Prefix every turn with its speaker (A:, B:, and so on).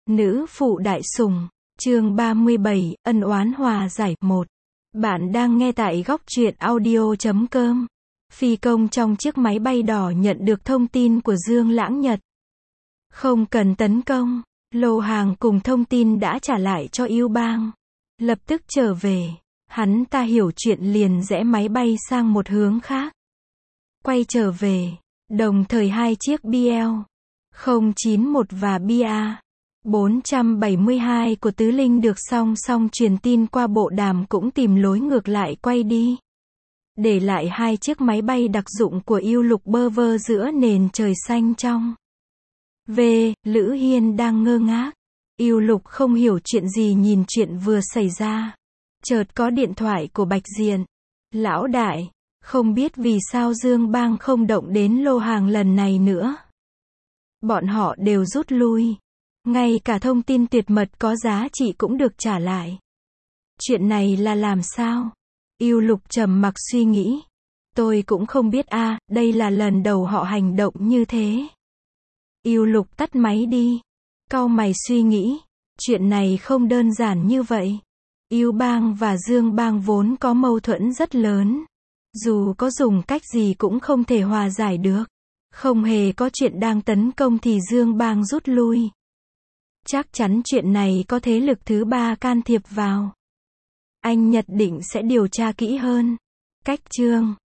A: Nữ phụ đại sủng, chương 37, ân oán hòa giải 1. Bạn đang nghe tại góc truyện audio.com. Phi công trong chiếc máy bay đỏ nhận được thông tin của Dương Lãng Nhật. Không cần tấn công, lô hàng cùng thông tin đã trả lại cho Yêu Bang. Lập tức trở về, hắn ta hiểu chuyện liền rẽ máy bay sang một hướng khác. Quay trở về, đồng thời hai chiếc BL-091 và BA-472 của Tứ Linh được song song truyền tin qua bộ đàm cũng tìm lối ngược lại quay đi. Để lại hai chiếc máy bay đặc dụng của Yêu Lục bơ vơ giữa nền trời xanh trong. Lữ Hiên đang ngơ ngác. Yêu Lục không hiểu chuyện gì nhìn chuyện vừa xảy ra. Chợt có điện thoại của Bạch Diện. Lão đại, không biết vì sao Dương Bang không động đến lô hàng lần này nữa. Bọn họ đều rút lui. Ngay cả thông tin tuyệt mật có giá trị cũng được trả lại. Chuyện này là làm sao? Yêu Lục trầm mặc suy nghĩ. Tôi cũng không biết đây là lần đầu họ hành động như thế. Yêu Lục tắt máy đi. Cau mày suy nghĩ. Chuyện này không đơn giản như vậy. Yêu Bang và Dương Bang vốn có mâu thuẫn rất lớn. Dù có dùng cách gì cũng không thể hòa giải được. Không hề có chuyện đang tấn công thì Dương Bang rút lui. Chắc chắn chuyện này có thế lực thứ ba can thiệp vào. Anh nhất định sẽ điều tra kỹ hơn. Cách chương